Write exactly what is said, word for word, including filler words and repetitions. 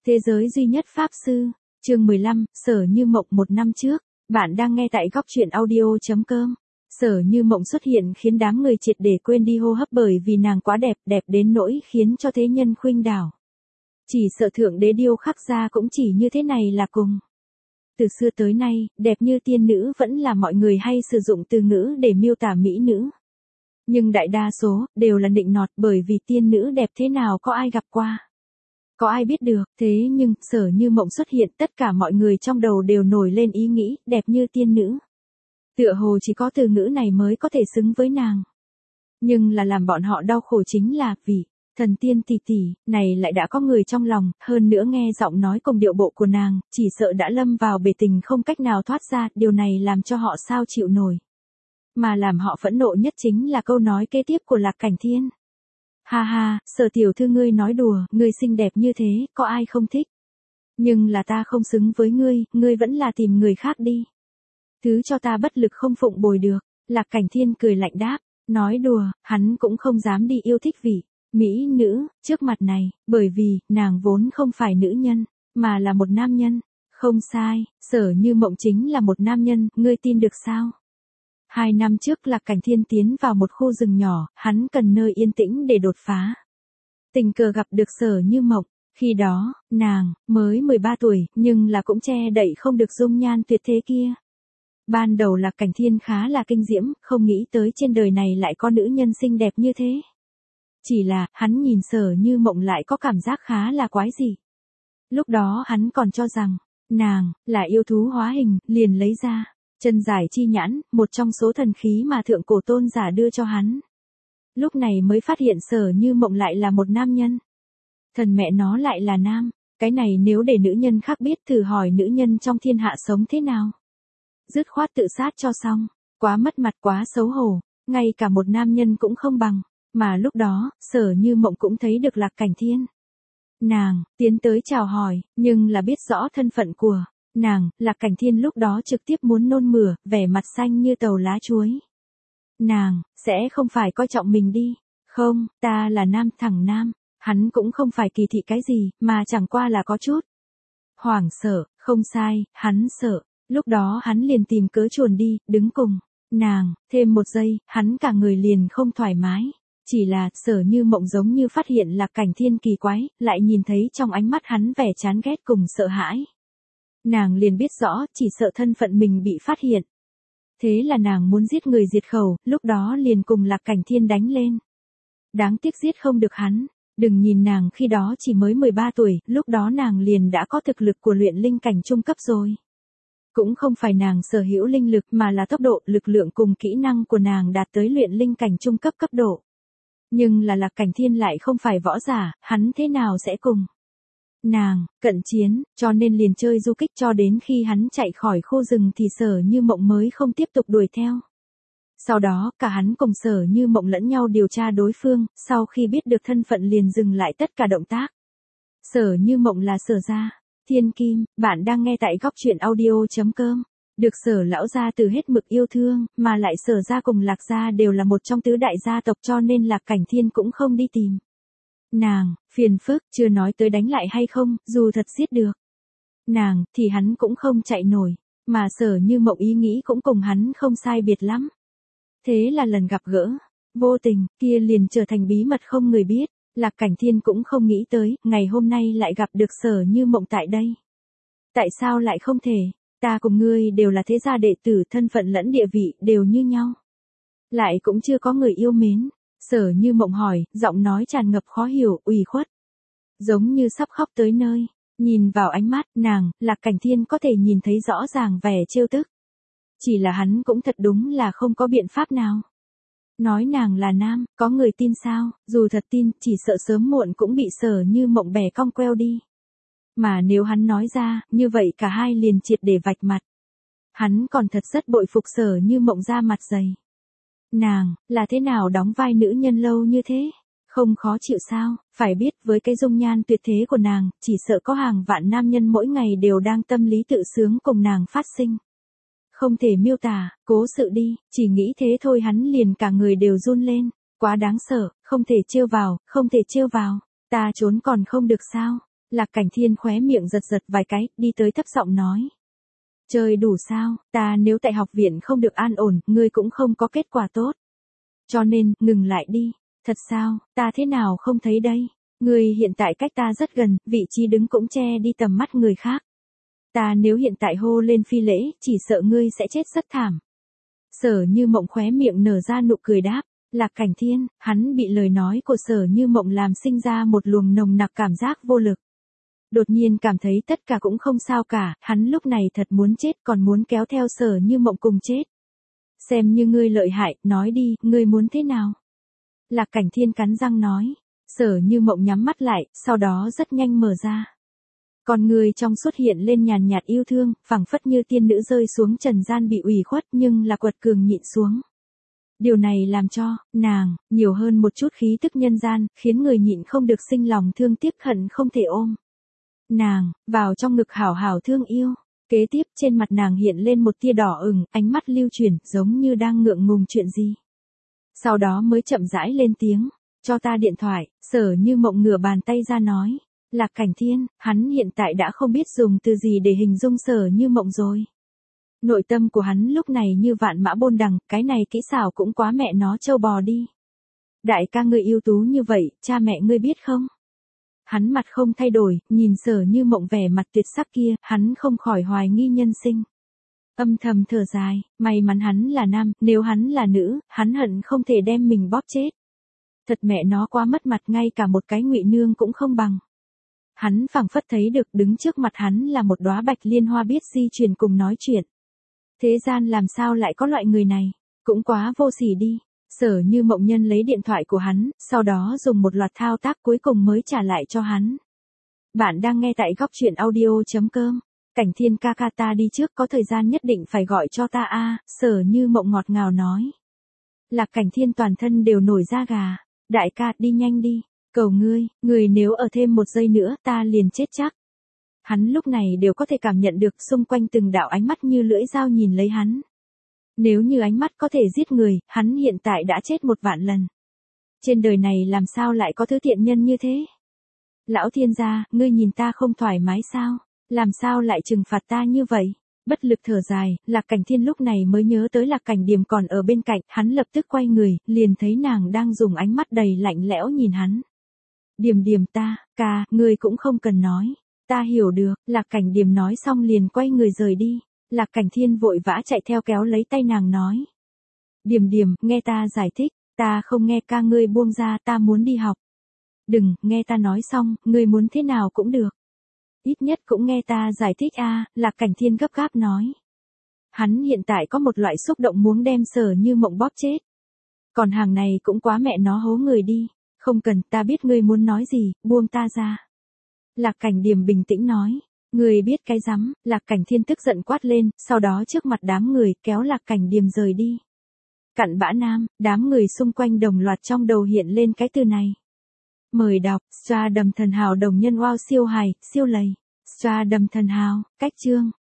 Thế giới duy nhất Pháp Sư, chương mười lăm, Sở Như Mộng một năm trước, bạn đang nghe tại góc truyện audio chấm com. Sở Như Mộng xuất hiện khiến đám người triệt để quên đi hô hấp bởi vì nàng quá đẹp, đẹp đến nỗi khiến cho thế nhân khuynh đảo. Chỉ sợ thượng đế điêu khắc ra cũng chỉ như thế này là cùng. Từ xưa tới nay, đẹp như tiên nữ vẫn là mọi người hay sử dụng từ ngữ để miêu tả mỹ nữ. Nhưng đại đa số, đều là nịnh nọt bởi vì tiên nữ đẹp thế nào có ai gặp qua. Có ai biết được, thế nhưng, Sở Như Mộng xuất hiện tất cả mọi người trong đầu đều nổi lên ý nghĩ, đẹp như tiên nữ. Tựa hồ chỉ có từ ngữ này mới có thể xứng với nàng. Nhưng là làm bọn họ đau khổ chính là, vì, thần tiên tỷ tỷ, này lại đã có người trong lòng, hơn nữa nghe giọng nói cùng điệu bộ của nàng, chỉ sợ đã lâm vào bể tình không cách nào thoát ra, điều này làm cho họ sao chịu nổi. Mà làm họ phẫn nộ nhất chính là câu nói kế tiếp của Lạc Cảnh Thiên. Ha ha, Sở tiểu thư ngươi nói đùa, ngươi xinh đẹp như thế, có ai không thích. Nhưng là ta không xứng với ngươi, ngươi vẫn là tìm người khác đi. Thứ cho ta bất lực không phụng bồi được, Lạc Cảnh Thiên cười lạnh đáp, nói đùa, hắn cũng không dám đi yêu thích vị, mỹ nữ, trước mặt này, bởi vì, nàng vốn không phải nữ nhân, mà là một nam nhân. Không sai, Sở Như Mộng chính là một nam nhân, ngươi tin được sao? Hai năm trước Lạc Cảnh Thiên tiến vào một khu rừng nhỏ, hắn cần nơi yên tĩnh để đột phá. Tình cờ gặp được Sở Như Mộng, khi đó, nàng, mới mười ba tuổi, nhưng là cũng che đậy không được dung nhan tuyệt thế kia. Ban đầu Lạc Cảnh Thiên khá là kinh diễm, không nghĩ tới trên đời này lại có nữ nhân xinh đẹp như thế. Chỉ là, hắn nhìn Sở Như Mộng lại có cảm giác khá là quái dị. Lúc đó hắn còn cho rằng, nàng, là yêu thú hóa hình, liền lấy ra chân giải chi nhãn, một trong số thần khí mà thượng cổ tôn giả đưa cho hắn. Lúc này mới phát hiện Sở Như Mộng lại là một nam nhân. Thần mẹ nó lại là nam, cái này nếu để nữ nhân khác biết thử hỏi nữ nhân trong thiên hạ sống thế nào. Dứt khoát tự sát cho xong, quá mất mặt quá xấu hổ, ngay cả một nam nhân cũng không bằng, mà lúc đó, Sở Như Mộng cũng thấy được Lạc Cảnh Thiên. Nàng, tiến tới chào hỏi, nhưng là biết rõ thân phận của nàng, Lạc Cảnh Thiên lúc đó trực tiếp muốn nôn mửa, vẻ mặt xanh như tàu lá chuối. Nàng, sẽ không phải coi trọng mình đi. Không, ta là nam thẳng nam, hắn cũng không phải kỳ thị cái gì, mà chẳng qua là có chút hoảng sợ, không sai, hắn sợ. Lúc đó hắn liền tìm cớ chuồn đi, đứng cùng nàng, thêm một giây, hắn cả người liền không thoải mái. Chỉ là, Sở Như Mộng giống như phát hiện Lạc Cảnh Thiên kỳ quái, lại nhìn thấy trong ánh mắt hắn vẻ chán ghét cùng sợ hãi. Nàng liền biết rõ, chỉ sợ thân phận mình bị phát hiện. Thế là nàng muốn giết người diệt khẩu, lúc đó liền cùng Lạc Cảnh Thiên đánh lên. Đáng tiếc giết không được hắn. Đừng nhìn nàng khi đó chỉ mới mười ba tuổi, lúc đó nàng liền đã có thực lực của luyện linh cảnh trung cấp rồi. Cũng không phải nàng sở hữu linh lực mà là tốc độ, lực lượng cùng kỹ năng của nàng đạt tới luyện linh cảnh trung cấp cấp độ. Nhưng là Lạc Cảnh Thiên lại không phải võ giả, hắn thế nào sẽ cùng nàng cận chiến, cho nên liền chơi du kích cho đến khi hắn chạy khỏi khu rừng thì Sở Như Mộng mới không tiếp tục đuổi theo. Sau đó, cả hắn cùng Sở Như Mộng lẫn nhau điều tra đối phương, sau khi biết được thân phận liền dừng lại tất cả động tác. Sở Như Mộng là Sở gia Thiên Kim, bạn đang nghe tại góc truyện audio chấm com. Được Sở lão gia từ hết mực yêu thương, mà lại Sở gia cùng Lạc gia đều là một trong tứ đại gia tộc cho nên Lạc Cảnh Thiên cũng không đi tìm nàng, phiền phức, chưa nói tới đánh lại hay không, dù thật giết được nàng, thì hắn cũng không chạy nổi, mà Sở Như Mộng ý nghĩ cũng cùng hắn không sai biệt lắm. Thế là lần gặp gỡ, vô tình, kia liền trở thành bí mật không người biết, Lạc Cảnh Thiên cũng không nghĩ tới, ngày hôm nay lại gặp được Sở Như Mộng tại đây. Tại sao lại không thể, ta cùng ngươi đều là thế gia đệ tử, thân phận lẫn địa vị, đều như nhau. Lại cũng chưa có người yêu mến. Sở Như Mộng hỏi, giọng nói tràn ngập khó hiểu, ủy khuất. Giống như sắp khóc tới nơi. Nhìn vào ánh mắt, nàng, Lạc Cảnh Thiên có thể nhìn thấy rõ ràng vẻ trêu tức. Chỉ là hắn cũng thật đúng là không có biện pháp nào. Nói nàng là nam, có người tin sao, dù thật tin, chỉ sợ sớm muộn cũng bị Sở Như Mộng bẻ cong queo đi. Mà nếu hắn nói ra, như vậy cả hai liền triệt để vạch mặt. Hắn còn thật rất bội phục Sở Như Mộng ra mặt dày. Nàng, là thế nào đóng vai nữ nhân lâu như thế? Không khó chịu sao? Phải biết với cái dung nhan tuyệt thế của nàng, chỉ sợ có hàng vạn nam nhân mỗi ngày đều đang tâm lý tự sướng cùng nàng phát sinh. Không thể miêu tả, cố sự đi, chỉ nghĩ thế thôi hắn liền cả người đều run lên. Quá đáng sợ, không thể trêu vào, không thể trêu vào. Ta trốn còn không được sao? Lạc Cảnh Thiên khóe miệng giật giật vài cái, đi tới thấp giọng nói. Chơi đủ sao, ta nếu tại học viện không được an ổn, ngươi cũng không có kết quả tốt. Cho nên, ngừng lại đi. Thật sao, ta thế nào không thấy đây? Ngươi hiện tại cách ta rất gần, vị trí đứng cũng che đi tầm mắt người khác. Ta nếu hiện tại hô lên phi lễ, chỉ sợ ngươi sẽ chết rất thảm. Sở Như Mộng khóe miệng nở ra nụ cười đáp. Lạc Cảnh Thiên, hắn bị lời nói của Sở Như Mộng làm sinh ra một luồng nồng nặc cảm giác vô lực. Đột nhiên cảm thấy tất cả cũng không sao cả, hắn lúc này thật muốn chết còn muốn kéo theo Sở Như Mộng cùng chết. Xem như ngươi lợi hại, nói đi, ngươi muốn thế nào? Lạc Cảnh Thiên cắn răng nói. Sở Như Mộng nhắm mắt lại, sau đó rất nhanh mở ra. Con người trong xuất hiện lên nhàn nhạt yêu thương, phảng phất như tiên nữ rơi xuống trần gian bị ủy khuất nhưng là quật cường nhịn xuống. Điều này làm cho, nàng, nhiều hơn một chút khí tức nhân gian, khiến người nhịn không được sinh lòng thương tiếc hận không thể ôm. Nàng, vào trong ngực hảo hảo thương yêu. Kế tiếp trên mặt nàng hiện lên một tia đỏ ửng, ánh mắt lưu chuyển, giống như đang ngượng ngùng chuyện gì. Sau đó mới chậm rãi lên tiếng, cho ta điện thoại. Sở Như Mộng ngửa bàn tay ra nói. Lạc Cảnh Thiên, hắn hiện tại đã không biết dùng từ gì để hình dung Sở Như Mộng rồi. Nội tâm của hắn lúc này như vạn mã bôn đằng, cái này kỹ xảo cũng quá mẹ nó trâu bò đi. Đại ca ngươi ưu tú như vậy, cha mẹ ngươi biết không? Hắn mặt không thay đổi, nhìn Sở Như Mộng vẻ mặt tuyệt sắc kia, hắn không khỏi hoài nghi nhân sinh. Âm thầm thở dài, may mắn hắn là nam, nếu hắn là nữ, hắn hận không thể đem mình bóp chết. Thật mẹ nó quá mất mặt, ngay cả một cái ngụy nương cũng không bằng. Hắn phảng phất thấy được đứng trước mặt hắn là một đóa bạch liên hoa biết di chuyển cùng nói chuyện. Thế gian làm sao lại có loại người này, cũng quá vô sỉ đi. Sở Như Mộng nhân lấy điện thoại của hắn, sau đó dùng một loạt thao tác cuối cùng mới trả lại cho hắn. Bạn đang nghe tại góc truyện audio chấm com. Cảnh Thiên ca ca ta đi trước, có thời gian nhất định phải gọi cho ta a. Sở Như Mộng ngọt ngào nói. Lạc Cảnh Thiên toàn thân đều nổi da gà. Đại ca, đi nhanh đi. Cầu ngươi, người nếu ở thêm một giây nữa, ta liền chết chắc. Hắn lúc này đều có thể cảm nhận được xung quanh từng đạo ánh mắt như lưỡi dao nhìn lấy hắn. Nếu như ánh mắt có thể giết người, hắn hiện tại đã chết một vạn lần. Trên đời này làm sao lại có thứ tiện nhân như thế? Lão thiên gia, ngươi nhìn ta không thoải mái sao? Làm sao lại trừng phạt ta như vậy? Bất lực thở dài, Lạc Cảnh Thiên lúc này mới nhớ tới Lạc Cảnh Điềm còn ở bên cạnh, hắn lập tức quay người, liền thấy nàng đang dùng ánh mắt đầy lạnh lẽo nhìn hắn. Điềm Điềm ta, ca, ngươi cũng không cần nói. Ta hiểu được, Lạc Cảnh Điềm nói xong liền quay người rời đi. Lạc Cảnh Thiên vội vã chạy theo kéo lấy tay nàng nói. Điềm Điềm, nghe ta giải thích, ta không nghe ca, ngươi buông ra, ta muốn đi học. Đừng, nghe ta nói xong, ngươi muốn thế nào cũng được. Ít nhất cũng nghe ta giải thích a. Lạc Cảnh Thiên gấp gáp nói. Hắn hiện tại có một loại xúc động muốn đem Sở Như Mộng bóp chết. Còn hàng này cũng quá mẹ nó hố người đi. Không cần, ta biết ngươi muốn nói gì, buông ta ra. Lạc Cảnh Điềm bình tĩnh nói. Ngươi biết cái rắm. Lạc Cảnh Thiên tức giận quát lên, sau đó trước mặt đám người kéo Lạc Cảnh Điềm rời đi. Cặn bã nam, đám người xung quanh đồng loạt trong đầu hiện lên cái từ này. Mời đọc, Stardom thần hào đồng nhân wow siêu hài, siêu lầy. Stardom thần hào, cách chương.